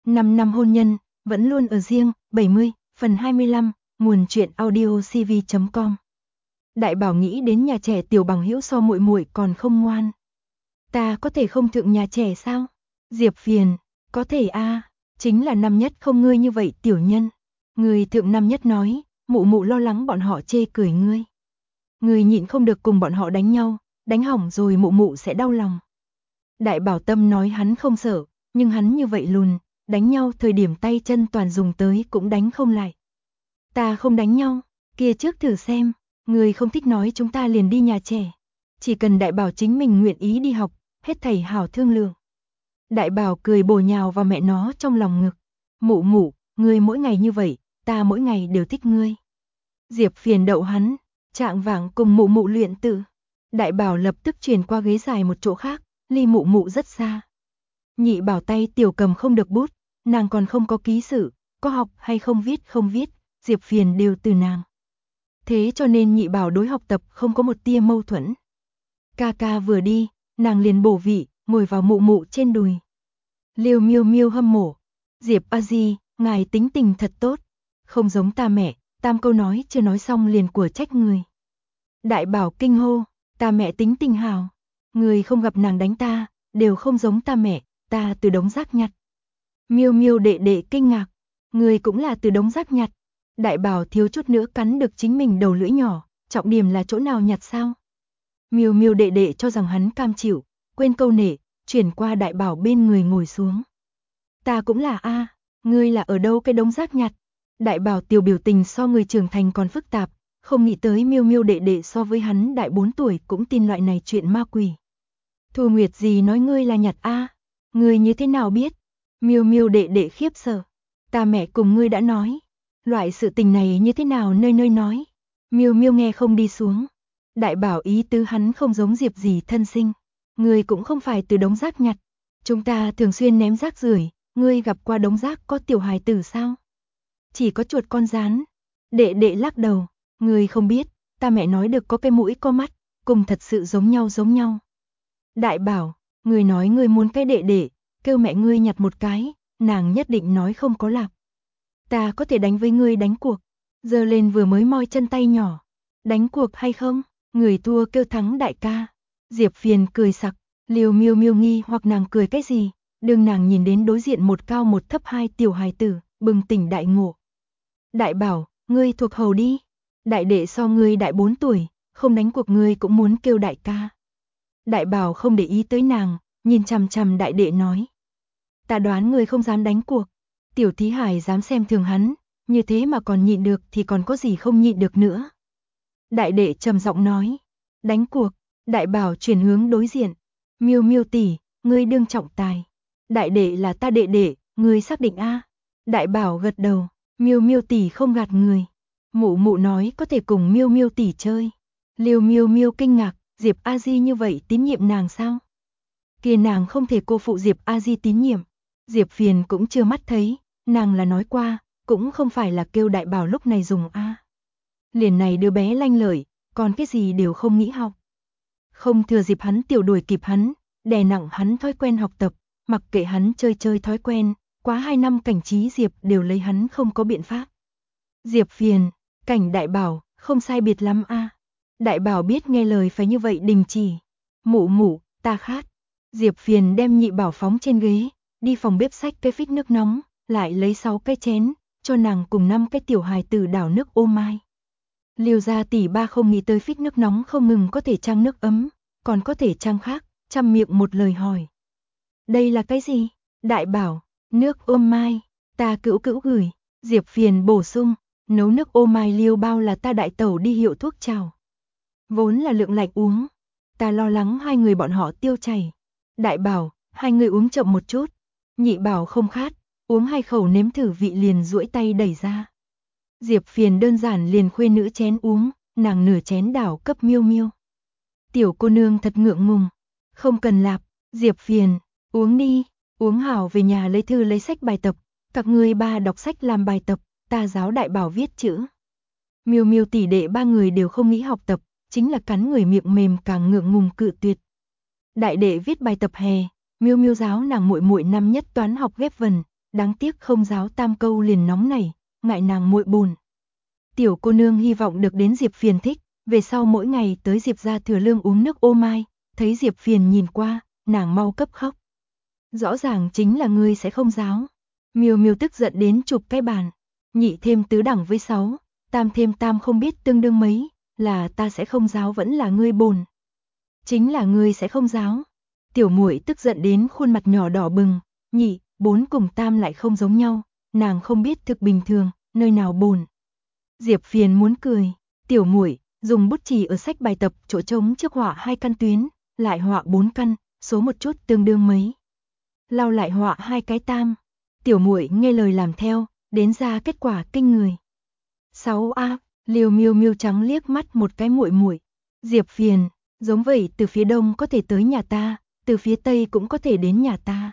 5 năm hôn nhân, vẫn luôn ở riêng, 70, phần 25, nguồn truyện audio cv.com. Đại Bảo nghĩ đến nhà trẻ tiểu bằng hữu so muội muội còn không ngoan. Ta có thể không thượng nhà trẻ sao? Diệp phiền, có thể a, chính là năm nhất không ngươi như vậy tiểu nhân. Người thượng năm nhất nói, mụ mụ lo lắng bọn họ chê cười ngươi. Ngươi nhịn không được cùng bọn họ đánh nhau, đánh hỏng rồi mụ mụ sẽ đau lòng. Đại Bảo tâm nói hắn không sợ, nhưng hắn như vậy lùn, đánh nhau thời điểm tay chân toàn dùng tới cũng đánh không lại. Ta không đánh nhau, kia trước thử xem, người không thích nói chúng ta liền đi nhà trẻ. Chỉ cần Đại Bảo chính mình nguyện ý đi học, hết thảy hảo thương lượng. Đại Bảo cười bổ nhào vào mẹ nó trong lòng ngực. Mụ mụ, ngươi mỗi ngày như vậy, ta mỗi ngày đều thích ngươi. Diệp phiền đậu hắn, trạng vạng cùng mụ mụ luyện tự. Đại Bảo lập tức chuyển qua ghế dài một chỗ khác, ly mụ mụ rất xa. Nhị Bảo tay tiểu cầm không được bút, nàng còn không có ký sự, có học hay không viết, Diệp phiền đều từ nàng. Thế cho nên Nhị Bảo đối học tập không có một tia mâu thuẫn. Ca ca vừa đi, nàng liền bổ vị, ngồi vào mụ mụ trên đùi. Liêu miêu miêu hâm mộ. Diệp a di, ngài tính tình thật tốt, không giống ta mẹ, tam câu nói chưa nói xong liền của trách người. Đại Bảo kinh hô, ta mẹ tính tình hào, người không gặp nàng đánh ta, đều không giống ta mẹ, ta từ đống rác nhặt. Miêu miêu đệ đệ kinh ngạc, người cũng là từ đống rác nhặt. Đại Bảo thiếu chút nữa cắn được chính mình đầu lưỡi nhỏ, trọng điểm là chỗ nào nhặt sao? Miêu miêu đệ đệ cho rằng hắn cam chịu, quên câu nể, chuyển qua Đại Bảo bên người ngồi xuống. Ta cũng là a, ngươi là ở đâu cái đống rác nhặt? Đại Bảo tiểu biểu tình so người trưởng thành còn phức tạp, không nghĩ tới miêu miêu đệ đệ so với hắn đại 4 tuổi cũng tin loại này chuyện ma quỷ. Thu Nguyệt gì nói ngươi là nhặt a? Ngươi như thế nào biết? Miêu miêu đệ đệ khiếp sợ. Ta mẹ cùng ngươi đã nói. Loại sự tình này như thế nào nơi nơi nói. Miêu miêu nghe không đi xuống. Đại Bảo ý tứ hắn không giống Diệp gì thân sinh. Ngươi cũng không phải từ đống rác nhặt. Chúng ta thường xuyên ném rác rưởi, ngươi gặp qua đống rác có tiểu hài tử sao? Chỉ có chuột con rán. Đệ đệ lắc đầu. Ngươi không biết, ta mẹ nói được có cái mũi có mắt, cùng thật sự giống nhau. Đại Bảo, ngươi nói ngươi muốn cái đệ đệ, kêu mẹ ngươi nhặt một cái, nàng nhất định nói không có lạc. Ta có thể đánh với ngươi đánh cuộc, giơ lên vừa mới moi chân tay nhỏ. Đánh cuộc hay không? Người thua kêu thắng đại ca. Diệp phiền cười sặc, Liêu miêu miêu nghi hoặc nàng cười cái gì, đương nàng nhìn đến đối diện một cao một thấp hai tiểu hài tử, bừng tỉnh đại ngộ. Đại Bảo, ngươi thuộc hầu đi. Đại đệ so ngươi đại 4 tuổi, không đánh cuộc ngươi cũng muốn kêu đại ca. Đại Bảo không để ý tới nàng, nhìn chằm chằm đại đệ nói. Ta đoán ngươi không dám đánh cuộc. Tiểu Thí Hải dám xem thường hắn, như thế mà còn nhịn được thì còn có gì không nhịn được nữa. Đại đệ trầm giọng nói. Đánh cuộc. Đại Bảo chuyển hướng đối diện. Miêu miêu tỷ, ngươi đương trọng tài. Đại đệ là ta đệ đệ, ngươi xác định a? Đại Bảo gật đầu. Miêu miêu tỷ không gạt người. Mụ mụ nói có thể cùng miêu miêu tỷ chơi. Liêu miêu miêu kinh ngạc, Diệp a di như vậy tín nhiệm nàng sao? Kia nàng không thể cô phụ Diệp a di tín nhiệm. Diệp phiền cũng chưa mắt thấy, nàng là nói qua, cũng không phải là kêu Đại Bảo lúc này dùng a. Liền này đứa bé lanh lợi, còn cái gì đều không nghĩ học. Không thừa dịp hắn tiểu đuổi kịp hắn, đè nặng hắn thói quen học tập, mặc kệ hắn chơi thói quen, quá 2 năm Cảnh Trí Diệp đều lấy hắn không có biện pháp. Diệp phiền, Cảnh Đại Bảo, không sai biệt lắm a. Đại Bảo biết nghe lời phải như vậy đình chỉ. Mụ mụ, ta khát. Diệp phiền đem Nhị Bảo phóng trên ghế, đi phòng bếp xách cái phích nước nóng, lại lấy 6 cái chén, cho nàng cùng 5 cái tiểu hài tử đảo nước ô mai. Liêu gia tỷ ba không nghĩ tới phích nước nóng không ngừng có thể trang nước ấm, còn có thể trang khác, chăm miệng một lời hỏi. Đây là cái gì? Đại Bảo, nước ô mai, ta cữu gửi. Diệp phiền bổ sung, nấu nước ô mai Liêu bao là ta đại tẩu đi hiệu thuốc trào. Vốn là lượng lạnh uống, ta lo lắng hai người bọn họ tiêu chảy. Đại Bảo, hai người uống chậm một chút. Nhị Bảo không khát, uống 2 khẩu nếm thử vị liền duỗi tay đẩy ra. Diệp phiền đơn giản liền khuê nữ chén uống, nàng nửa chén đảo cấp miêu miêu. Tiểu cô nương thật ngượng ngùng, không cần lạp, Diệp phiền, uống đi, uống hảo về nhà lấy thư lấy sách bài tập, các ngươi ba đọc sách làm bài tập, ta giáo Đại Bảo viết chữ. Miêu miêu tỷ đệ ba người đều không nghĩ học tập, chính là cắn người miệng mềm càng ngượng ngùng cự tuyệt. Đại đệ viết bài tập hè, miêu miêu giáo nàng muội muội năm nhất toán học ghép vần, đáng tiếc không giáo tam câu liền nóng nảy, ngại nàng muội buồn. Tiểu cô nương hy vọng được đến Diệp Phiền thích, về sau mỗi ngày tới Diệp gia Thừa Lương uống nước ô mai, thấy Diệp Phiền nhìn qua, nàng mau cấp khóc. Rõ ràng chính là ngươi sẽ không giáo. Miêu Miêu tức giận đến chụp cái bàn. Nhị thêm tứ đẳng với 6, tam thêm tam không biết tương đương mấy, là ta sẽ không giáo vẫn là ngươi bồn. Chính là ngươi sẽ không giáo. Tiểu muội tức giận đến khuôn mặt nhỏ đỏ bừng, nhị, 4 cùng tam lại không giống nhau, nàng không biết thực bình thường, nơi nào bồn. Diệp Phiền muốn cười, tiểu muội dùng bút chì ở sách bài tập chỗ trống trước họa 2 căn tuyến, lại họa 4 căn, số một chút tương đương mấy. Lau lại họa 2 cái tam. Tiểu muội nghe lời làm theo, đến ra kết quả kinh người. 6A, Liêu Miêu Miêu trắng liếc mắt một cái muội muội. Diệp Phiền, giống vậy từ phía đông có thể tới nhà ta, từ phía tây cũng có thể đến nhà ta.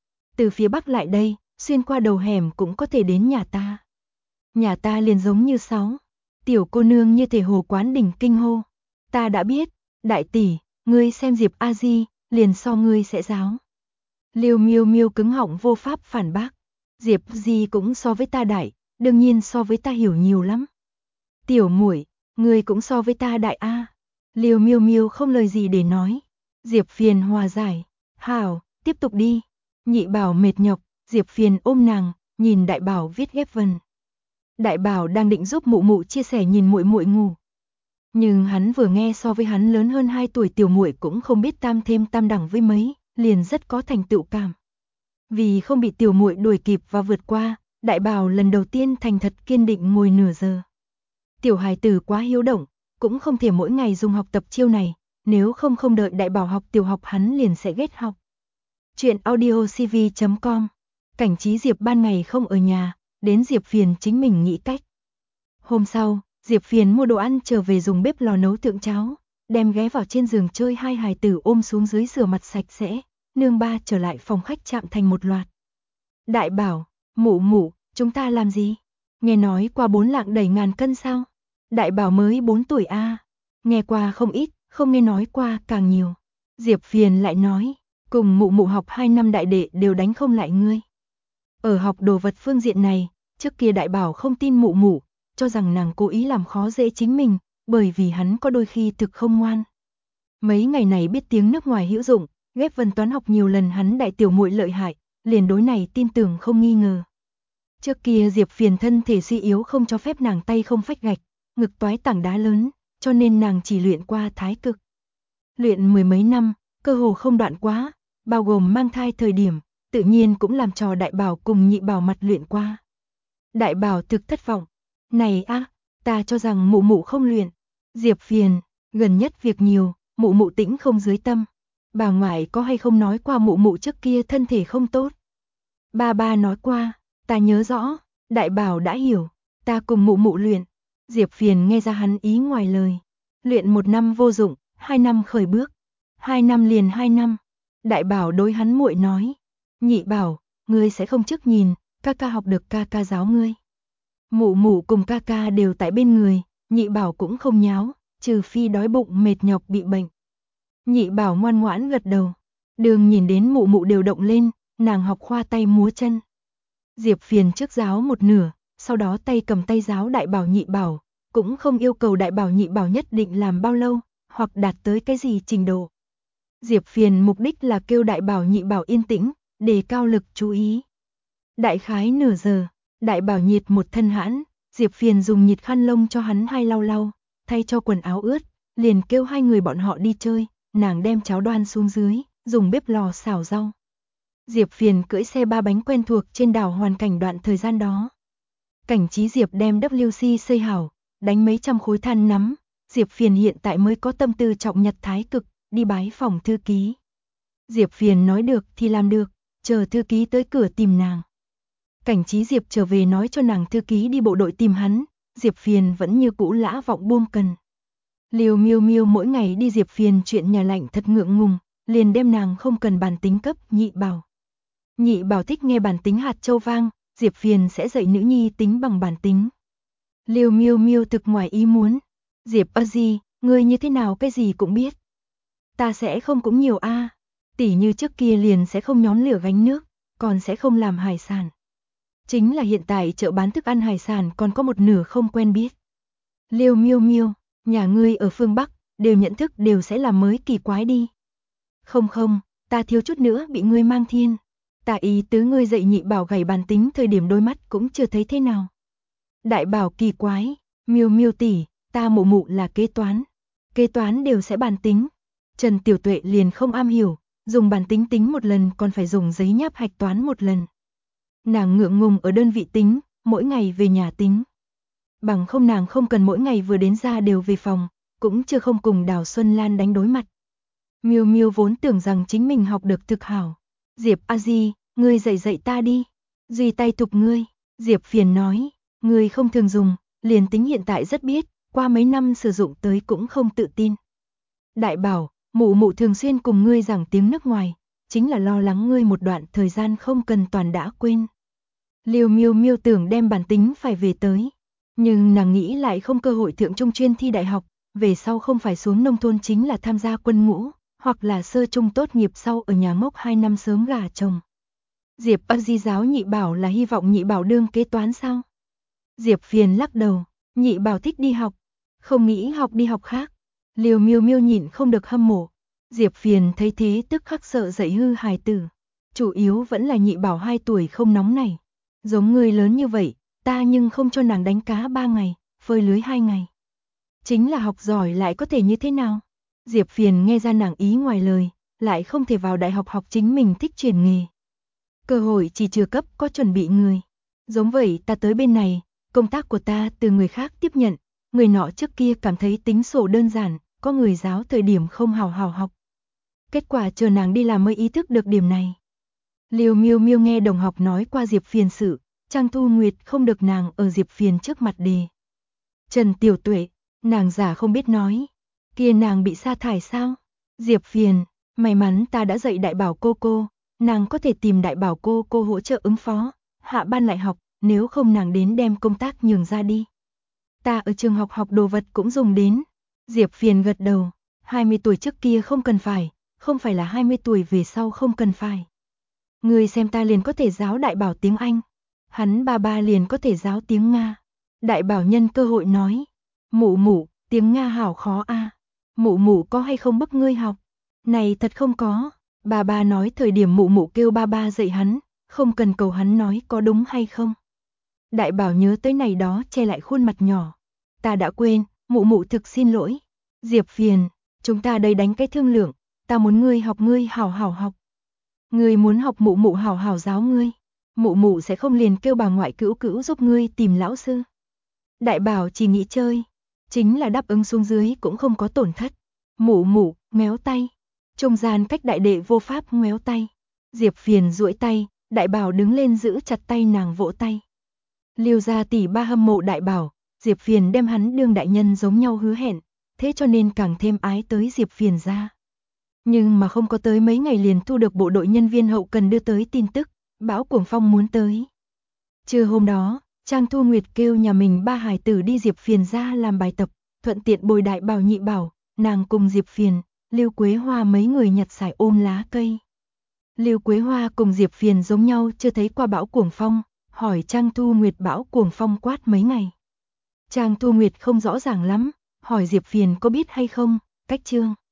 Từ phía bắc lại đây, xuyên qua đầu hẻm cũng có thể đến nhà ta. Nhà ta liền giống như 6. Tiểu cô nương như thể hồ quán đỉnh kinh hô. Ta đã biết, đại tỷ, ngươi xem Diệp A Di, liền so ngươi sẽ giáo. Liêu Miêu Miêu cứng họng vô pháp phản bác. Diệp Di cũng so với ta đại, đương nhiên so với ta hiểu nhiều lắm. Tiểu muội, ngươi cũng so với ta đại a. Liêu Miêu Miêu không lời gì để nói. Diệp Phiền hòa giải. Hảo, tiếp tục đi. Nhị Bảo mệt nhọc, Diệp Phiền ôm nàng, nhìn Đại Bảo viết ghép vần. Đại Bảo đang định giúp mụ mụ chia sẻ nhìn muội muội ngủ. Nhưng hắn vừa nghe so với hắn lớn hơn 2 tuổi tiểu muội cũng không biết tam thêm tam đẳng với mấy, liền rất có thành tựu cảm. Vì không bị tiểu muội đuổi kịp và vượt qua, Đại Bảo lần đầu tiên thành thật kiên định ngồi nửa giờ. Tiểu hài tử quá hiếu động, cũng không thể mỗi ngày dùng học tập chiêu này, nếu không đợi Đại Bảo học tiểu học hắn liền sẽ ghét học. Chuyện audiocv.com. Cảnh trí Diệp ban ngày không ở nhà, đến Diệp Phiền chính mình nghĩ cách. Hôm sau, Diệp Phiền mua đồ ăn trở về dùng bếp lò nấu tượng cháo, đem ghé vào trên giường chơi hai hài tử ôm xuống dưới rửa mặt sạch sẽ, nương ba trở lại phòng khách chạm thành một loạt. Đại Bảo, mụ mụ, chúng ta làm gì? Nghe nói qua 4 lạng đẩy ngàn cân sao? Đại Bảo mới 4 tuổi a. Nghe qua không ít, không nghe nói qua càng nhiều. Diệp Phiền lại nói, cùng mụ mụ học 2 năm đại đệ đều đánh không lại ngươi. Ở học đồ vật phương diện này, trước kia Đại Bảo không tin mụ mụ, cho rằng nàng cố ý làm khó dễ chính mình, bởi vì hắn có đôi khi thực không ngoan. Mấy ngày này biết tiếng nước ngoài hữu dụng, ghép vần toán học nhiều lần hắn đại tiểu muội lợi hại, liền đối này tin tưởng không nghi ngờ. Trước kia Diệp Phiền thân thể suy yếu không cho phép nàng tay không phách gạch, ngực toái tảng đá lớn, cho nên nàng chỉ luyện qua thái cực. Luyện 10 mấy năm, cơ hồ không đoạn quá, bao gồm mang thai thời điểm, tự nhiên cũng làm cho Đại Bảo cùng Nhị Bảo mặt luyện qua. Đại Bảo thực thất vọng. Này a, ta cho rằng mụ mụ không luyện. Diệp Phiền, gần nhất việc nhiều, mụ mụ tĩnh không dưới tâm. Bà ngoại có hay không nói qua mụ mụ trước kia thân thể không tốt? Ba nói qua, ta nhớ rõ, Đại Bảo đã hiểu, ta cùng mụ mụ luyện. Diệp Phiền nghe ra hắn ý ngoài lời. Luyện 1 năm vô dụng, 2 năm khởi bước. 2 năm liền 2 năm. Đại Bảo đối hắn muội nói. Nhị Bảo, ngươi sẽ không trước nhìn, ca ca học được ca ca giáo ngươi. Mụ mụ cùng ca ca đều tại bên người, Nhị Bảo cũng không nháo, trừ phi đói bụng mệt nhọc bị bệnh. Nhị Bảo ngoan ngoãn gật đầu. Đường nhìn đến mụ mụ đều động lên, nàng học khoa tay múa chân. Diệp Phiền trước giáo một nửa, sau đó tay cầm tay giáo Đại Bảo Nhị Bảo, cũng không yêu cầu Đại Bảo Nhị Bảo nhất định làm bao lâu, hoặc đạt tới cái gì trình độ. Diệp Phiền mục đích là kêu Đại Bảo Nhị Bảo yên tĩnh, đề cao lực chú ý. Đại khái nửa giờ, Đại Bảo nhiệt một thân hãn, Diệp Phiền dùng nhiệt khăn lông cho hắn hai lau lau, thay cho quần áo ướt, liền kêu hai người bọn họ đi chơi, nàng đem cháo đoan xuống dưới, dùng bếp lò xào rau. Diệp Phiền cưỡi xe 3 bánh quen thuộc trên đảo hoàn cảnh đoạn thời gian đó. Cảnh trí Diệp đem WC xây hảo, đánh mấy trăm khối than nắm, Diệp Phiền hiện tại mới có tâm tư trọng nhặt thái cực, đi bái phòng thư ký. Diệp Phiền nói được thì làm được, chờ thư ký tới cửa tìm nàng. Cảnh trí Diệp trở về nói cho nàng thư ký đi bộ đội tìm hắn, Diệp Phiền vẫn như cũ lã vọng buông cần. Liêu Miêu Miêu mỗi ngày đi Diệp Phiền chuyện nhà lạnh thật ngượng ngùng, liền đem nàng không cần bản tính cấp Nhị Bảo. Nhị Bảo thích nghe bản tính hạt châu vang, Diệp Phiền sẽ dạy nữ nhi tính bằng bản tính. Liêu Miêu Miêu thực ngoài ý muốn. Diệp A Di, ngươi như thế nào cái gì cũng biết. Ta sẽ không cũng nhiều a. Tỉ như trước kia liền sẽ không nhóm lửa gánh nước, còn sẽ không làm hải sản. Chính là hiện tại chợ bán thức ăn hải sản còn có một nửa không quen biết. Liêu Miêu Miêu, nhà ngươi ở phương Bắc, đều nhận thức đều sẽ là mới kỳ quái đi. Không không, ta thiếu chút nữa bị ngươi mang thiên. Ta ý tứ ngươi dạy nhị bảo gảy bàn tính thời điểm đôi mắt cũng chưa thấy thế nào. Đại bảo kỳ quái, Miêu Miêu tỷ, ta mụ mụ là kế toán. Kế toán đều sẽ bàn tính. Trần Tiểu Tuệ liền không am hiểu, dùng bàn tính tính một lần còn phải dùng giấy nháp hạch toán một lần. Nàng ngượng ngùng ở đơn vị tính, mỗi ngày về nhà tính. Bằng không nàng không cần mỗi ngày vừa đến ra đều về phòng, cũng chưa không cùng Đào Xuân Lan đánh đối mặt. Miêu Miêu vốn tưởng rằng chính mình học được thực hảo. Diệp a di, ngươi dạy dạy ta đi. Duy tay thục ngươi. Diệp phiền nói, ngươi không thường dùng, liền tính hiện tại rất biết, qua mấy năm sử dụng tới cũng không tự tin. Đại bảo, mụ mụ thường xuyên cùng ngươi giảng tiếng nước ngoài, chính là lo lắng ngươi một đoạn thời gian không cần toàn đã quên. Liêu Miêu Miêu tưởng đem bản tính phải về tới, nhưng nàng nghĩ lại không cơ hội thượng trung chuyên thi đại học, về sau không phải xuống nông thôn chính là tham gia quân ngũ, hoặc là sơ trung tốt nghiệp sau ở nhà ngốc 2 năm sớm gả chồng. Diệp a di giáo nhị bảo là hy vọng nhị bảo đương kế toán sao? Diệp phiền lắc đầu, nhị bảo thích đi học, không nghĩ học đi học khác. Liêu Miêu Miêu nhịn không được hâm mộ. Diệp phiền thấy thế tức khắc sợ dạy hư hài tử. Chủ yếu vẫn là nhị bảo 2 tuổi không nóng này. Giống người lớn như vậy, ta nhưng không cho nàng đánh cá 3 ngày, phơi lưới 2 ngày. Chính là học giỏi lại có thể như thế nào? Diệp phiền nghe ra nàng ý ngoài lời, lại không thể vào đại học học chính mình thích chuyển nghề. Cơ hội chỉ chưa cấp có chuẩn bị người. Giống vậy ta tới bên này, công tác của ta từ người khác tiếp nhận. Người nọ trước kia cảm thấy tính sổ đơn giản, có người giáo thời điểm không hào hào học. Kết quả chờ nàng đi làm mới ý thức được điểm này. Liêu Miêu Miêu nghe đồng học nói qua Diệp phiền sự, Trang Thu Nguyệt không được nàng ở Diệp phiền trước mặt đề. Trần Tiểu Tuệ, nàng giả không biết nói. Kia nàng bị sa thải sao? Diệp phiền, may mắn ta đã dạy đại bảo cô, nàng có thể tìm đại bảo cô hỗ trợ ứng phó, hạ ban lại học, nếu không nàng đến đem công tác nhường ra đi. Ta ở trường học học đồ vật cũng dùng đến. Diệp phiền gật đầu, 20 tuổi trước kia không cần phải, không phải là 20 tuổi về sau không cần phải. Người xem ta liền có thể giáo đại bảo tiếng Anh, hắn ba liền có thể giáo tiếng Nga. Đại bảo nhân cơ hội nói, mụ mụ, tiếng Nga hảo khó a. Mụ mụ có hay không bức ngươi học? Này thật không có, ba nói thời điểm mụ mụ kêu ba dạy hắn, không cần cầu hắn nói có đúng hay không. Đại bảo nhớ tới này đó che lại khuôn mặt nhỏ. Ta đã quên, mụ mụ thực xin lỗi. Diệp phiền, chúng ta đây đánh cái thương lượng, ta muốn ngươi hảo hảo học. Ngươi muốn học mụ mụ hảo hảo giáo ngươi. Mụ mụ sẽ không liền kêu bà ngoại cữu giúp ngươi tìm lão sư. Đại bảo chỉ nghĩ chơi, chính là đáp ứng xuống dưới cũng không có tổn thất. Mụ mụ, méo tay. Trung gian cách đại đệ vô pháp méo tay. Diệp phiền duỗi tay, đại bảo đứng lên giữ chặt tay nàng vỗ tay. Liêu gia tỷ ba hâm mộ đại bảo, Diệp phiền đem hắn đương đại nhân giống nhau hứa hẹn, thế cho nên càng thêm ái tới Diệp phiền ra. Nhưng mà không có tới mấy ngày liền thu được bộ đội nhân viên hậu cần đưa tới tin tức, Bão Cuồng Phong muốn tới. Trưa hôm đó, Trang Thu Nguyệt kêu nhà mình ba hài tử đi Diệp phiền ra làm bài tập, thuận tiện bồi đại bảo nhị bảo, nàng cùng Diệp phiền, Lưu Quế Hoa mấy người nhặt xài ôm lá cây. Lưu Quế Hoa cùng Diệp phiền giống nhau chưa thấy qua Bão Cuồng Phong, hỏi Trang Thu Nguyệt Bão Cuồng Phong quát mấy ngày. Trang Thu Nguyệt không rõ ràng lắm, hỏi Diệp phiền có biết hay không, cách chương.